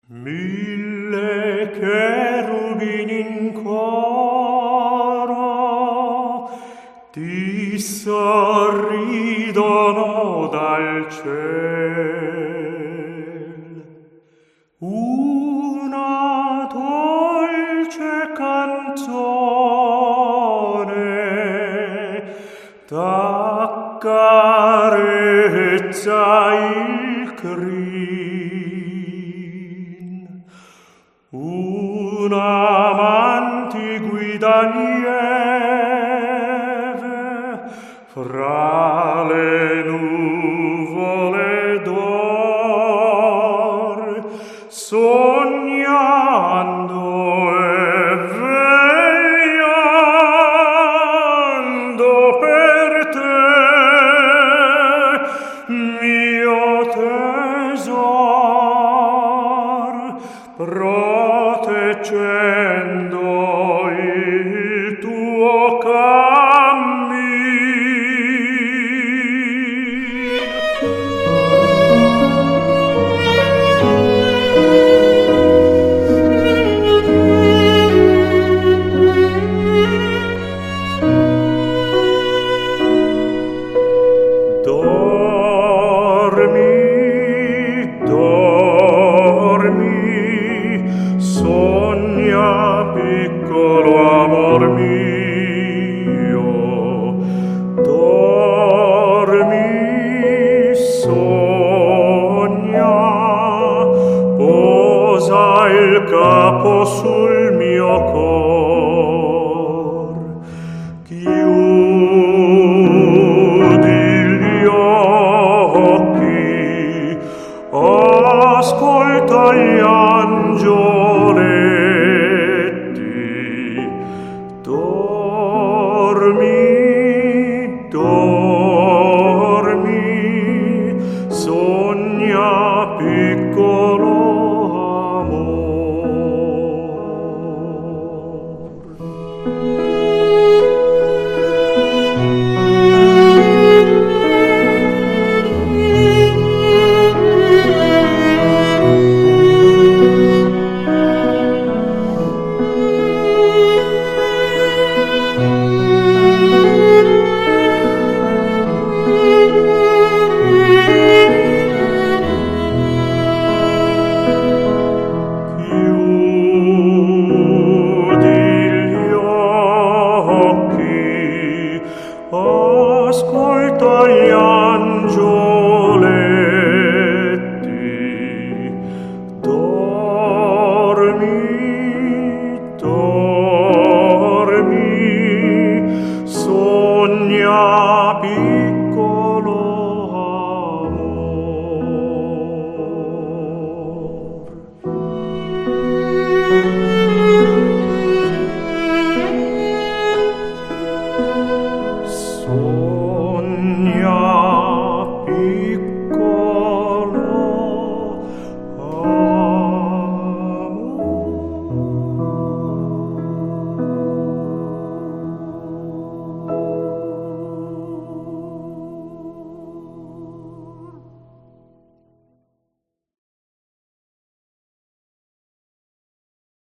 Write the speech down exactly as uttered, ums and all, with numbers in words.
Mille cherubini in coro ti sorridono dal ciel. Una dolce canzone t'accarezza il crin. Un'amante guida lieve fra le nuvole d'or, sognando e vegliando per te, mio tesor, proteggendo il tuo cammin. Dormi, dormi, sogna piccolo amor mio. Dormi, sogna, posa il capo sul mio cor. Chiudi gli occhi, ascolta gli angioletti. Dormi, dormi, sogna piccolo ascolta gli angioletti. Dormi, dormi, sogna piccolo amor.